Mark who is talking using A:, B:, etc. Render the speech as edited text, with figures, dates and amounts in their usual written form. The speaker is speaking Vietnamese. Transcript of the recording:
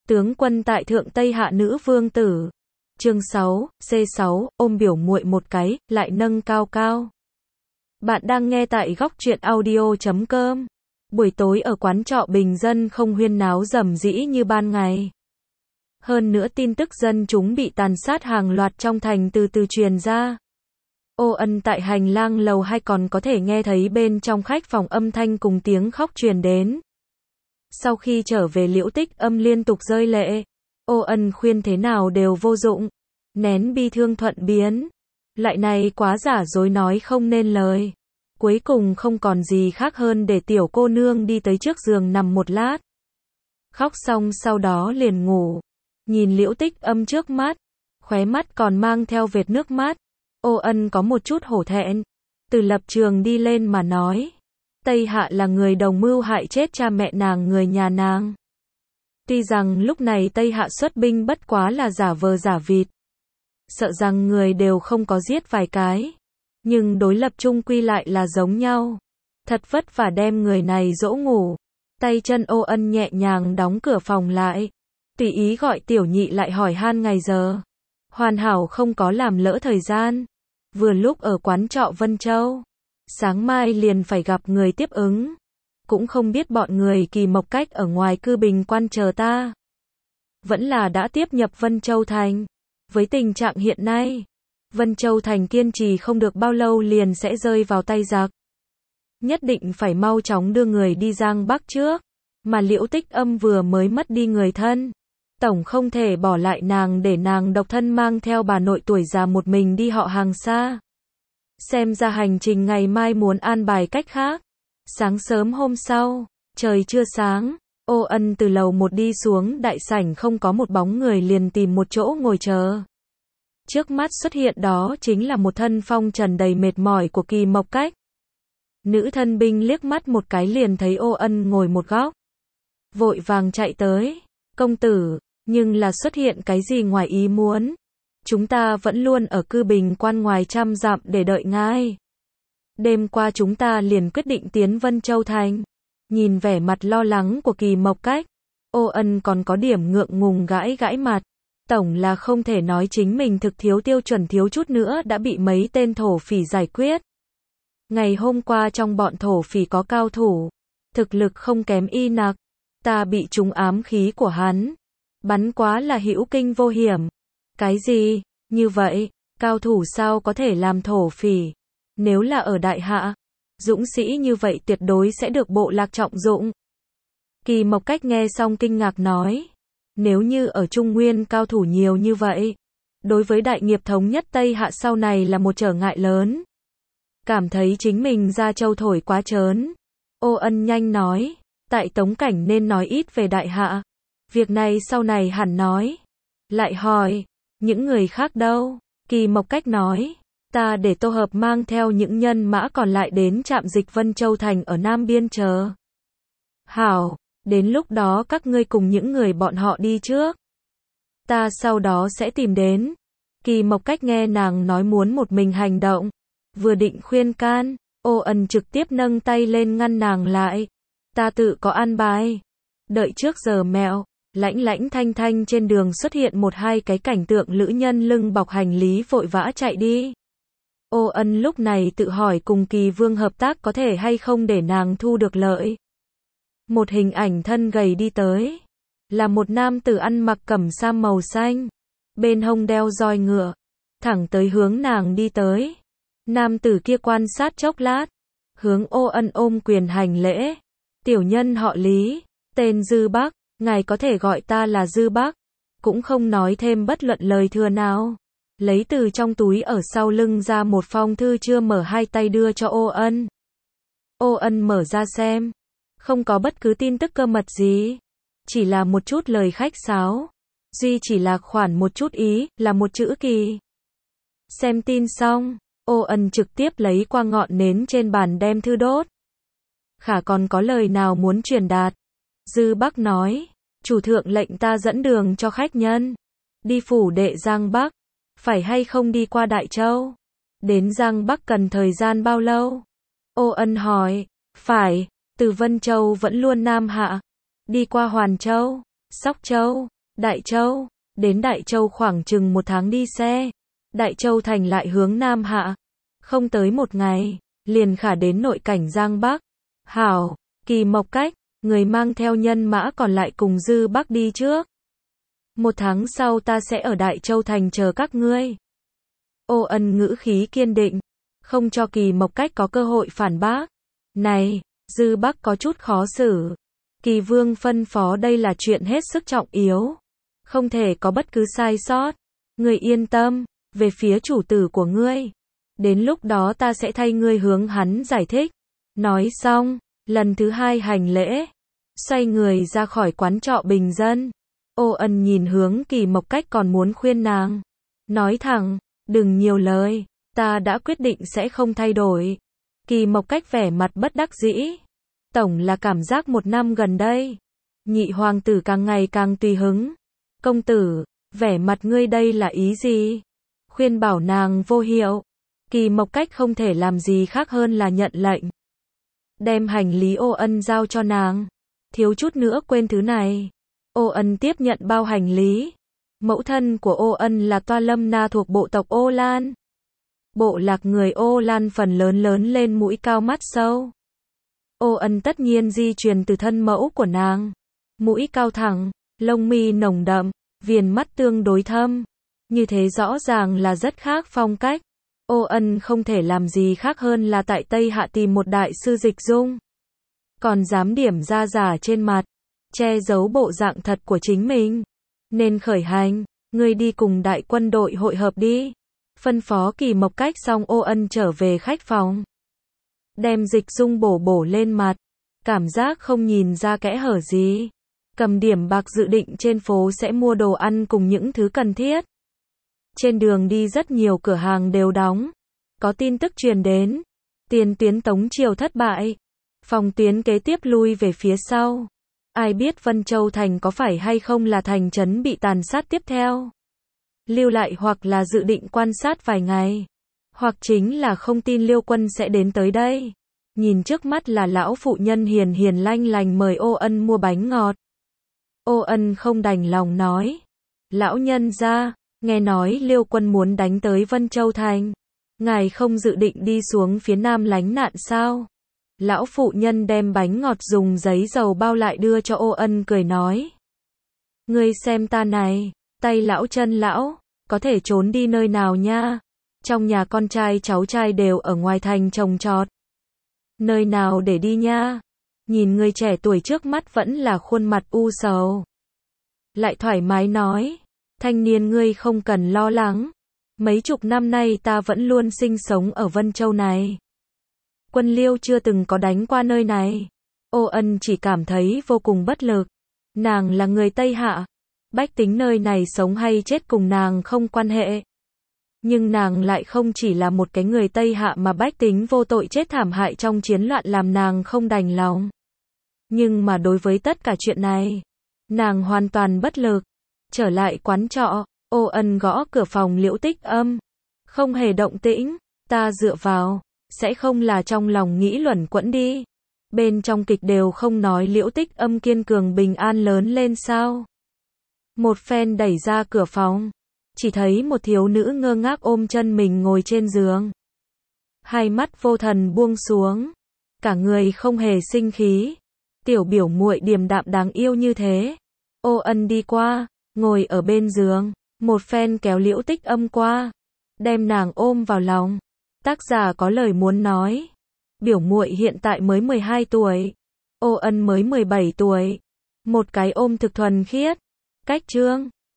A: Tướng quân tại Thượng Tây Hạ nữ vương tử. Chương 6, C6, ôm biểu muội một cái, lại nâng cao cao. Bạn đang nghe tại góc truyện audio.com. Buổi tối ở quán trọ bình dân không huyên náo rầm rĩ như ban ngày. Hơn nữa tin tức dân chúng bị tàn sát hàng loạt trong thành từ từ truyền ra. Ô Ân tại hành lang lầu 2 còn có thể nghe thấy bên trong khách phòng âm thanh cùng tiếng khóc truyền đến. Sau khi trở về Liễu Tích Âm liên tục rơi lệ. Ô Ân khuyên thế nào đều vô dụng. Nén bi thương thuận biến. Loại này quá giả dối nói không nên lời. Cuối cùng không còn gì khác hơn để tiểu cô nương đi tới trước giường nằm một lát. Khóc xong sau đó liền ngủ. Nhìn Liễu Tích Âm trước mắt. Khóe mắt còn mang theo vệt nước mắt. Ô Ân có một chút hổ thẹn. Từ lập trường đi lên mà nói. Tây Hạ là người đồng mưu hại chết cha mẹ nàng người nhà nàng. Tuy rằng lúc này Tây Hạ xuất binh bất quá là giả vờ giả vịt. Sợ rằng người đều không có giết vài cái. Nhưng đối lập chung quy lại là giống nhau. Thật vất vả đem người này dỗ ngủ. Tay chân Ô Ân nhẹ nhàng đóng cửa phòng lại. Tùy ý gọi tiểu nhị lại hỏi han ngày giờ. Hoàn hảo không có làm lỡ thời gian. Vừa lúc ở quán trọ Vân Châu. Sáng mai liền phải gặp người tiếp ứng. Cũng không biết bọn người Kỳ Mộc Cách ở ngoài Cư Bình Quan chờ ta. Vẫn là đã tiếp nhập Vân Châu Thành. Với tình trạng hiện nay, Vân Châu Thành kiên trì không được bao lâu liền sẽ rơi vào tay giặc. Nhất định phải mau chóng đưa người đi Giang Bắc trước. Mà Liễu Tích Âm vừa mới mất đi người thân. Tổng không thể bỏ lại nàng để nàng độc thân mang theo bà nội tuổi già một mình đi họ hàng xa. Xem ra hành trình ngày mai muốn an bài cách khác. Sáng sớm hôm sau, trời chưa sáng, Ô Ân từ lầu 1 đi xuống đại sảnh không có một bóng người liền tìm một chỗ ngồi chờ. Trước mắt xuất hiện đó chính là một thân phong trần đầy mệt mỏi của Kỳ Mộc Cách. Nữ thân binh liếc mắt một cái liền thấy Ô Ân ngồi một góc. Vội vàng chạy tới, công tử, nhưng là xuất hiện cái gì ngoài ý muốn. Chúng ta vẫn luôn ở Cư Bình Quan ngoài trăm dặm để đợi ngài. Đêm qua chúng ta liền quyết định tiến Vân Châu Thành. Nhìn vẻ mặt lo lắng của Kỳ Mộc Cách, Ô Ân còn có điểm ngượng ngùng gãi gãi mặt. Tổng là không thể nói chính mình thực thiếu tiêu chuẩn thiếu chút nữa đã bị mấy tên thổ phỉ giải quyết. Ngày hôm qua trong bọn thổ phỉ có cao thủ. Thực lực không kém y nặc. Ta bị trúng ám khí của hắn. Bắn quá là hữu kinh vô hiểm. Cái gì? Như vậy, cao thủ sao có thể làm thổ phỉ? Nếu là ở Đại Hạ, dũng sĩ như vậy tuyệt đối sẽ được bộ lạc trọng dụng. Kỳ Mộc Cách nghe xong kinh ngạc nói. Nếu như ở Trung Nguyên cao thủ nhiều như vậy, đối với đại nghiệp thống nhất Tây Hạ sau này là một trở ngại lớn. Cảm thấy chính mình ra châu thổi quá trớn. Ô Ân nhanh nói, tại Tống Cảnh nên nói ít về Đại Hạ. Việc này sau này hẳn nói. Lại hỏi, những người khác đâu? Kỳ Mộc Cách nói, ta để Tô Hợp mang theo những nhân mã còn lại đến trạm dịch Vân Châu Thành ở Nam Biên chờ. Hảo, đến lúc đó các ngươi cùng những người bọn họ đi trước. Ta sau đó sẽ tìm đến. Kỳ Mộc Cách nghe nàng nói muốn một mình hành động. Vừa định khuyên can, Ô Ân trực tiếp nâng tay lên ngăn nàng lại. Ta tự có an bài. Đợi trước giờ mẹo. Lãnh lãnh thanh thanh trên đường xuất hiện một hai cái cảnh tượng lữ nhân lưng bọc hành lý vội vã chạy đi. Ô Ân lúc này tự hỏi cùng Kỳ Vương hợp tác có thể hay không để nàng thu được lợi. Một hình ảnh thân gầy đi tới. Là một nam tử ăn mặc cẩm sam màu xanh. Bên hông đeo roi ngựa. Thẳng tới hướng nàng đi tới. Nam tử kia quan sát chốc lát. Hướng Ô Ân ôm quyền hành lễ. Tiểu nhân họ Lý. Tên Dư Bắc. Ngài có thể gọi ta là Dư Bắc. Cũng không nói thêm bất luận lời thừa nào. Lấy từ trong túi ở sau lưng ra một phong thư chưa mở hai tay đưa cho Ô Ân. Ô Ân mở ra xem. Không có bất cứ tin tức cơ mật gì. Chỉ là một chút lời khách sáo. Duy chỉ là khoản một chút ý, là một chữ Kỳ. Xem tin xong, Ô Ân trực tiếp lấy qua ngọn nến trên bàn đem thư đốt. Khả còn có lời nào muốn truyền đạt? Dư Bắc nói, chủ thượng lệnh ta dẫn đường cho khách nhân. Đi phủ đệ Giang Bắc. Phải hay không đi qua Đại Châu? Đến Giang Bắc cần thời gian bao lâu? Ô Ân hỏi, phải, từ Vân Châu vẫn luôn Nam Hạ. Đi qua Hoàn Châu, Sóc Châu, Đại Châu. Đến Đại Châu khoảng chừng 1 tháng đi xe. Đại Châu thành lại hướng Nam hạ. Không tới 1 ngày, liền khả đến nội cảnh Giang Bắc. Hảo, Kỳ Mộc Cách, người mang theo nhân mã còn lại cùng Dư Bắc đi trước. 1 tháng sau ta sẽ ở Đại Châu thành chờ các ngươi. Ô Ân ngữ khí kiên định, không cho Kỳ Mộc Cách có cơ hội phản bác. Này, Dư Bắc có chút khó xử. Kỳ Vương phân phó đây là chuyện hết sức trọng yếu. Không thể có bất cứ sai sót. Ngươi yên tâm, về phía chủ tử của ngươi. Đến lúc đó ta sẽ thay ngươi hướng hắn giải thích. Nói xong, lần thứ 2 hành lễ. Xoay người ra khỏi quán trọ bình dân. Ô Ân nhìn hướng Kỳ Mộc Cách còn muốn khuyên nàng. Nói thẳng, đừng nhiều lời, ta đã quyết định sẽ không thay đổi. Kỳ Mộc Cách vẻ mặt bất đắc dĩ. Tổng là cảm giác 1 năm gần đây, nhị hoàng tử càng ngày càng tùy hứng. Công tử, vẻ mặt ngươi đây là ý gì? Khuyên bảo nàng vô hiệu. Kỳ Mộc Cách không thể làm gì khác hơn là nhận lệnh. Đem hành lý Ô Ân giao cho nàng. Thiếu chút nữa quên thứ này. Ô Ân tiếp nhận bao hành lý. Mẫu thân của Ô Ân là Toa Lâm Na thuộc bộ tộc Ô Lan. Bộ lạc người Ô Lan phần lớn lên mũi cao mắt sâu. Ô Ân tất nhiên di truyền từ thân mẫu của nàng. Mũi cao thẳng, lông mi nồng đậm, viền mắt tương đối thâm. Như thế rõ ràng là rất khác phong cách. Ô Ân không thể làm gì khác hơn là tại Tây Hạ tìm một đại sư dịch dung. Còn dám điểm ra giả trên mặt, che giấu bộ dạng thật của chính mình. Nên khởi hành, ngươi đi cùng đại quân đội hội hợp đi. Phân phó Kỳ Mộc Cách xong Ô Ân trở về khách phòng. Đem dịch dung bổ lên mặt. Cảm giác không nhìn ra kẽ hở gì. Cầm điểm bạc dự định trên phố sẽ mua đồ ăn cùng những thứ cần thiết. Trên đường đi rất nhiều cửa hàng đều đóng. Có tin tức truyền đến. Tiền tuyến Tống Triều thất bại. Phòng tuyến kế tiếp lui về phía sau. Ai biết Vân Châu Thành có phải hay không là thành trấn bị tàn sát tiếp theo. Lưu lại hoặc là dự định quan sát vài ngày. Hoặc chính là không tin Liêu quân sẽ đến tới đây. Nhìn trước mắt là lão phụ nhân hiền hiền lanh lành mời Ô Ân mua bánh ngọt. Ô Ân không đành lòng nói. Lão nhân gia, nghe nói Liêu quân muốn đánh tới Vân Châu Thành. Ngài không dự định đi xuống phía nam lánh nạn sao? Lão phụ nhân đem bánh ngọt dùng giấy dầu bao lại đưa cho Ô Ân cười nói. Ngươi xem ta này, tay lão chân lão, có thể trốn đi nơi nào nha? Trong nhà con trai cháu trai đều ở ngoài thành trồng trọt. Nơi nào để đi nha? Nhìn người trẻ tuổi trước mắt vẫn là khuôn mặt u sầu. Lại thoải mái nói, thanh niên ngươi không cần lo lắng. Mấy chục năm nay ta vẫn luôn sinh sống ở Vân Châu này. Quân Liêu chưa từng có đánh qua nơi này. Ô Ân chỉ cảm thấy vô cùng bất lực. Nàng là người Tây Hạ. Bách tính nơi này sống hay chết cùng nàng không quan hệ. Nhưng nàng lại không chỉ là một cái người Tây Hạ mà bách tính vô tội chết thảm hại trong chiến loạn làm nàng không đành lòng. Nhưng mà đối với tất cả chuyện này, nàng hoàn toàn bất lực. Trở lại quán trọ, Ô Ân gõ cửa phòng Liễu Tích Âm. Không hề động tĩnh, ta dựa vào, sẽ không là trong lòng nghĩ luẩn quẩn đi. Bên trong kịch đều không nói Liễu Tích Âm kiên cường bình an lớn lên sao. Một phen đẩy ra cửa phòng. Chỉ thấy một thiếu nữ ngơ ngác ôm chân mình ngồi trên giường. Hai mắt vô thần buông xuống. Cả người không hề sinh khí. Tiểu biểu muội điềm đạm đáng yêu như thế. Ô Ân đi qua, ngồi ở bên giường. Một phen kéo Liễu Tích Âm qua. Đem nàng ôm vào lòng. Tác giả có lời muốn nói. Biểu muội hiện tại mới 12 tuổi. Ô Ân mới 17 tuổi. Một cái ôm thực thuần khiết. Cách chương.